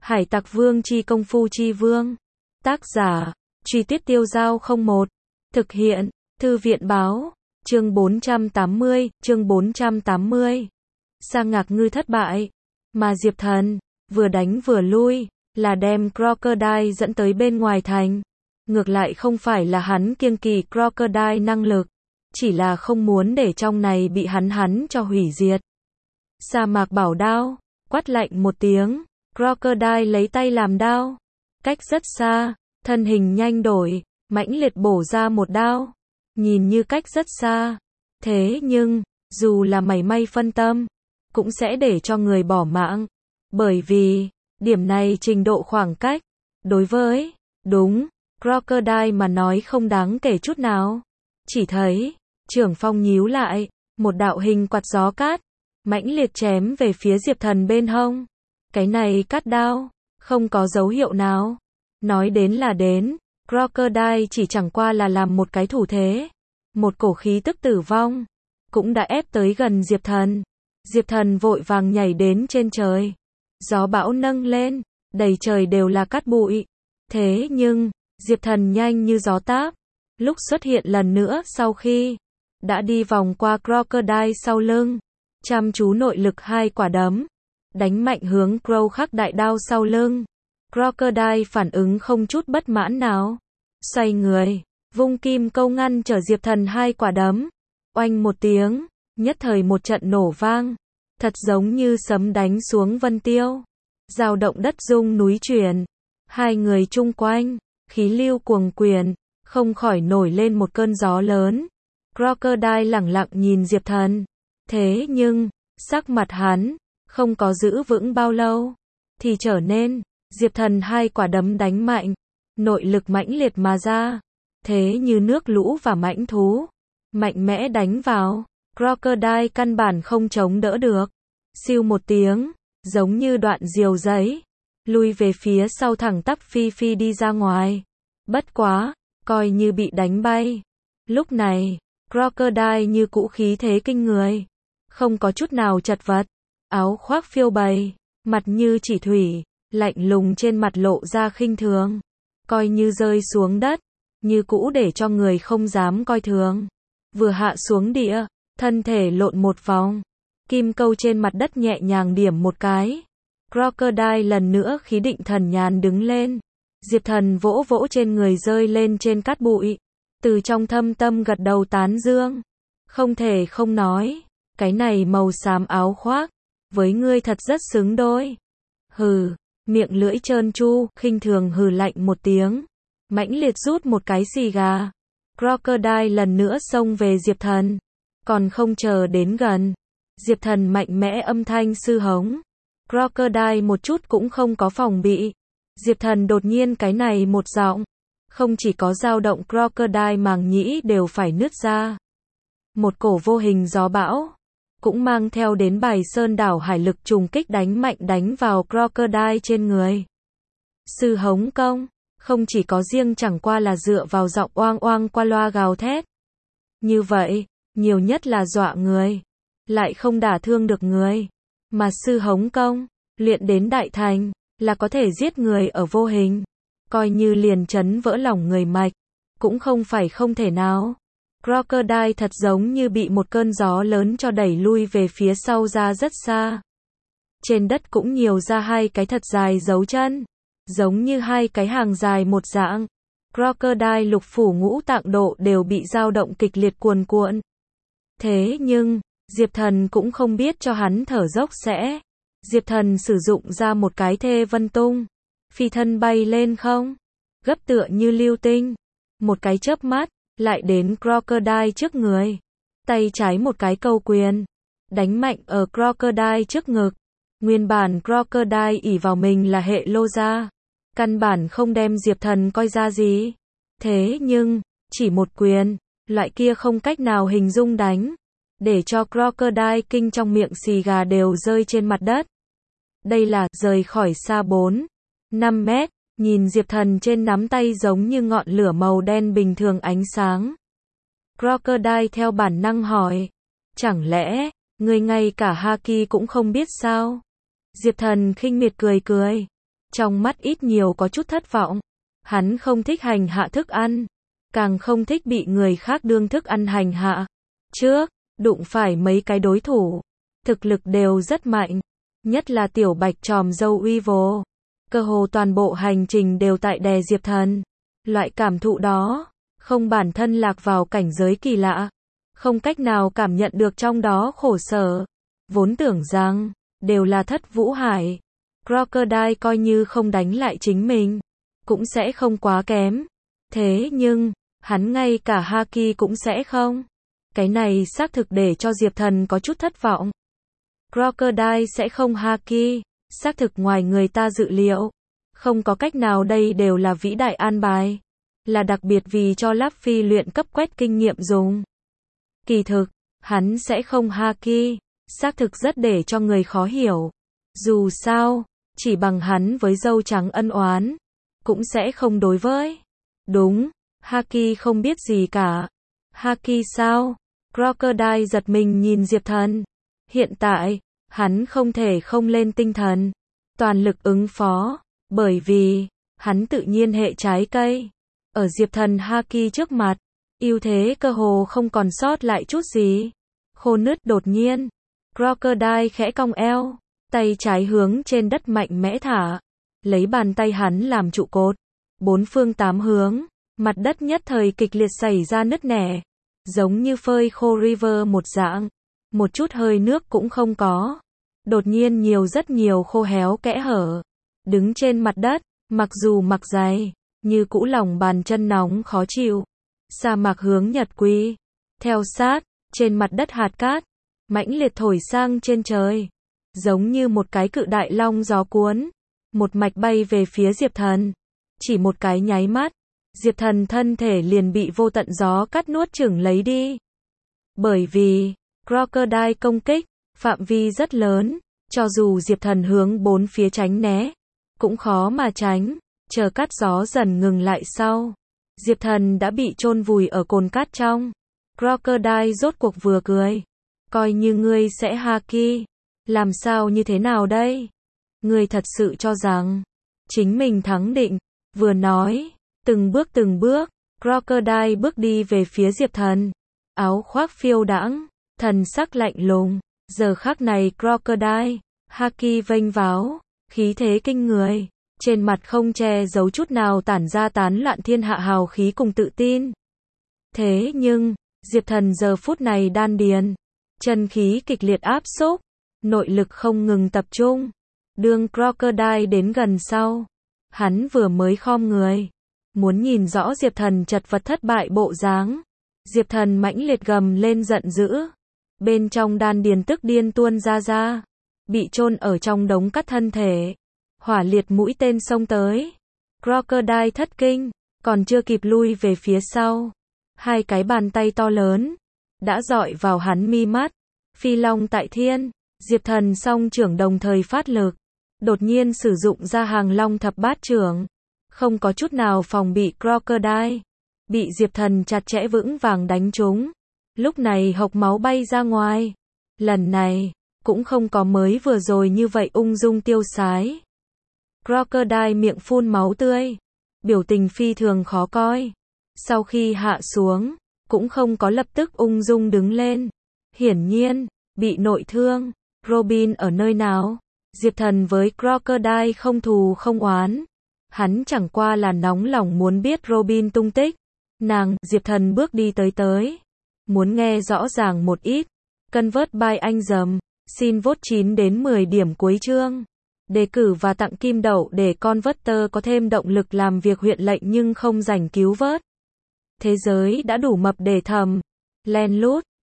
Hải Tặc Vương chi công phu chi vương. Tác giả, Truy Tuyết Tiêu Dao 01. Thực hiện, Thư viện Báo. Chương 480. Sa Ngạc Ngư thất bại. Mà Diệp Thần, vừa đánh vừa lui, là đem Crocodile dẫn tới bên ngoài thành. Ngược lại không phải là hắn kiêng kỵ Crocodile năng lực, chỉ là không muốn để trong này bị hắn cho hủy diệt. Sa Mạc bảo đao, quát lạnh một tiếng, Crocodile lấy tay làm đao, cách rất xa, thân hình nhanh đổi, mãnh liệt bổ ra một đao, nhìn như cách rất xa, thế nhưng, dù là mảy may phân tâm, cũng sẽ để cho người bỏ mạng, bởi vì, điểm này trình độ khoảng cách, đối với, đúng, Crocodile mà nói không đáng kể chút nào. Chỉ thấy, Trưởng Phong nhíu lại, một đạo hình quạt gió cát, mãnh liệt chém về phía Diệp Thần bên hông. Cái này cát đao, không có dấu hiệu nào. Nói đến là đến, Crocodile chỉ chẳng qua là làm một cái thủ thế. Một cổ khí tức tử vong, cũng đã ép tới gần Diệp Thần. Diệp Thần vội vàng nhảy đến trên trời. Gió bão nâng lên, đầy trời đều là cát bụi. Thế nhưng, Diệp Thần nhanh như gió táp. Lúc xuất hiện lần nữa sau khi đã đi vòng qua Crocodile sau lưng, chăm chú nội lực hai quả đấm, đánh mạnh hướng Crow khắc đại đao sau lưng. Crocodile phản ứng không chút bất mãn nào, xoay người, vung kim câu ngăn trở Diệp Thần hai quả đấm. Oanh một tiếng, nhất thời một trận nổ vang, thật giống như sấm đánh xuống vân tiêu, dao động đất rung núi chuyển. Hai người chung quanh, khí lưu cuồng quyền, không khỏi nổi lên một cơn gió lớn. Crocodile lẳng lặng nhìn Diệp Thần. Thế nhưng, sắc mặt hắn, không có giữ vững bao lâu, thì trở nên, Diệp Thần hai quả đấm đánh mạnh, nội lực mãnh liệt mà ra, thế như nước lũ và mãnh thú, mạnh mẽ đánh vào, Crocodile căn bản không chống đỡ được. Siêu một tiếng, giống như đoạn diều giấy, lui về phía sau thẳng tắp phi đi ra ngoài. Bất quá, coi như bị đánh bay. Lúc này, Crocodile như cũ khí thế kinh người, không có chút nào chật vật, áo khoác phiêu bày, mặt như chỉ thủy, lạnh lùng trên mặt lộ ra khinh thường, coi như rơi xuống đất, như cũ để cho người không dám coi thường. Vừa hạ xuống địa, thân thể lộn một vòng, kim câu trên mặt đất nhẹ nhàng điểm một cái. Crocodile lần nữa khí định thần nhàn đứng lên. Diệp Thần vỗ vỗ trên người rơi lên trên cát bụi, từ trong thâm tâm gật đầu tán dương. Không thể không nói, cái này màu xám áo khoác, với ngươi thật rất xứng đôi. Hừ, miệng lưỡi trơn tru, khinh thường hừ lạnh một tiếng, mãnh liệt rút một cái xì gà. Crocodile lần nữa xông về Diệp Thần, còn không chờ đến gần, Diệp Thần mạnh mẽ âm thanh sư hống. Crocodile một chút cũng không có phòng bị. Diệp Thần đột nhiên cái này một giọng, không chỉ có dao động Crocodile màng nhĩ đều phải nứt ra. Một cổ vô hình gió bão, cũng mang theo đến bài sơn đảo hải lực trùng kích đánh mạnh đánh vào Crocodile trên người. Sư hống công, không chỉ có riêng chẳng qua là dựa vào giọng oang oang qua loa gào thét. Như vậy, nhiều nhất là dọa người, lại không đả thương được người. Mà sư hống công, luyện đến đại thành, là có thể giết người ở vô hình, coi như liền chấn vỡ lòng người mạch, cũng không phải không thể nào. Crocodile thật giống như bị một cơn gió lớn cho đẩy lui về phía sau ra rất xa. Trên đất cũng nhiều ra hai cái thật dài dấu chân, giống như hai cái hàng dài một dạng. Crocodile lục phủ ngũ tạng độ đều bị dao động kịch liệt cuồn cuộn. Thế nhưng, Diệp Thần cũng không biết cho hắn thở dốc sẽ. Diệp Thần sử dụng ra một cái thê vân tung, phi thân bay lên không, gấp tựa như lưu tinh. Một cái chớp mắt, lại đến Crocodile trước người. Tay trái một cái câu quyền, đánh mạnh ở Crocodile trước ngực. Nguyên bản Crocodile ỷ vào mình là hệ lô gia, căn bản không đem Diệp Thần coi ra gì. Thế nhưng, chỉ một quyền, loại kia không cách nào hình dung đánh, để cho Crocodile kinh trong miệng xì gà đều rơi trên mặt đất. Đây là rời khỏi xa 4-5 mét, nhìn Diệp Thần trên nắm tay giống như ngọn lửa màu đen bình thường ánh sáng. Crocodile theo bản năng hỏi, chẳng lẽ, ngươi ngay cả Haki cũng không biết sao? Diệp Thần khinh miệt cười cười, trong mắt ít nhiều có chút thất vọng. Hắn không thích hành hạ thức ăn, càng không thích bị người khác đương thức ăn hành hạ. Trước, đụng phải mấy cái đối thủ, thực lực đều rất mạnh, nhất là tiểu bạch tròm dâu uy vô. Cơ hồ toàn bộ hành trình đều tại đè Diệp Thần. Loại cảm thụ đó, không bản thân lạc vào cảnh giới kỳ lạ, không cách nào cảm nhận được trong đó khổ sở. Vốn tưởng rằng, đều là Thất Vũ Hải. Crocodile coi như không đánh lại chính mình, cũng sẽ không quá kém. Thế nhưng, hắn ngay cả Haki cũng sẽ không. Cái này xác thực để cho Diệp Thần có chút thất vọng. Crocodile sẽ không Haki, xác thực ngoài người ta dự liệu. Không có cách nào, đây đều là vĩ đại an bài. Là đặc biệt vì cho Luffy luyện cấp quét kinh nghiệm dùng. Kỳ thực, hắn sẽ không Haki, xác thực rất để cho người khó hiểu. Dù sao, chỉ bằng hắn với dâu trắng ân oán, cũng sẽ không đối với. Đúng, Haki không biết gì cả. Haki sao? Crocodile giật mình nhìn Diệp Thần. Hiện tại, hắn không thể không lên tinh thần, toàn lực ứng phó, bởi vì, hắn tự nhiên hệ trái cây. Ở Diệp Thần Haki trước mặt, ưu thế cơ hồ không còn sót lại chút gì. Khô nứt đột nhiên, Crocodile khẽ cong eo, tay trái hướng trên đất mạnh mẽ thả, lấy bàn tay hắn làm trụ cột, bốn phương tám hướng, mặt đất nhất thời kịch liệt xảy ra nứt nẻ, giống như phơi khô river một dạng, một chút hơi nước cũng không có. Đột nhiên rất nhiều khô héo kẽ hở, đứng trên mặt đất, mặc dù mặc giày, như cũ lòng bàn chân nóng khó chịu. Sa mạc hướng nhật quy, theo sát, trên mặt đất hạt cát, mãnh liệt thổi sang trên trời, giống như một cái cự đại long gió cuốn, một mạch bay về phía Diệp Thần. Chỉ một cái nháy mắt, Diệp Thần thân thể liền bị vô tận gió cát nuốt chửng lấy đi. Bởi vì, Crocodile công kích, phạm vi rất lớn, cho dù Diệp Thần hướng bốn phía tránh né, cũng khó mà tránh. Chờ cát gió dần ngừng lại sau, Diệp Thần đã bị chôn vùi ở cồn cát trong. Crocodile rốt cuộc vừa cười. Coi như ngươi sẽ Haki, làm sao như thế nào đây? Ngươi thật sự cho rằng chính mình thắng định? Vừa nói, từng bước, Crocodile bước đi về phía Diệp Thần. Áo khoác phiêu đãng, thần sắc lạnh lùng. Giờ khắc này Crocodile, Haki vênh váo, khí thế kinh người. Trên mặt không che giấu chút nào tản ra tán loạn thiên hạ hào khí cùng tự tin. Thế nhưng, Diệp Thần giờ phút này đan điền, chân khí kịch liệt áp xúc, nội lực không ngừng tập trung. Đương Crocodile đến gần sau, hắn vừa mới khom người, muốn nhìn rõ Diệp Thần chật vật thất bại bộ dáng. Diệp Thần mãnh liệt gầm lên giận dữ, bên trong đan điền tức điên tuôn ra, bị chôn ở trong đống cát thân thể. Hỏa liệt mũi tên xông tới. Crocodile thất kinh, còn chưa kịp lui về phía sau. Hai cái bàn tay to lớn, đã dọi vào hắn mi mắt. Phi long tại thiên, Diệp Thần song trưởng đồng thời phát lực. Đột nhiên sử dụng ra hàng long thập bát trưởng. Không có chút nào phòng bị Crocodile. Bị Diệp Thần chặt chẽ vững vàng đánh trúng. Lúc này hộc máu bay ra ngoài. Lần này, cũng không có mới vừa rồi như vậy ung dung tiêu sái. Crocodile miệng phun máu tươi, biểu tình phi thường khó coi. Sau khi hạ xuống, cũng không có lập tức ung dung đứng lên. Hiển nhiên, bị nội thương. Robin ở nơi nào? Diệp Thần với Crocodile không thù không oán. Hắn chẳng qua là nóng lòng muốn biết Robin tung tích. Diệp Thần bước đi tới. Muốn nghe rõ ràng một ít. Convert by anh dầm. Xin vote 9 đến 10 điểm cuối chương. Đề cử và tặng kim đậu để Converter có thêm động lực làm việc huyện lệnh nhưng không rảnh cứu vớt. Thế giới đã đủ mập để thầm. Len lút.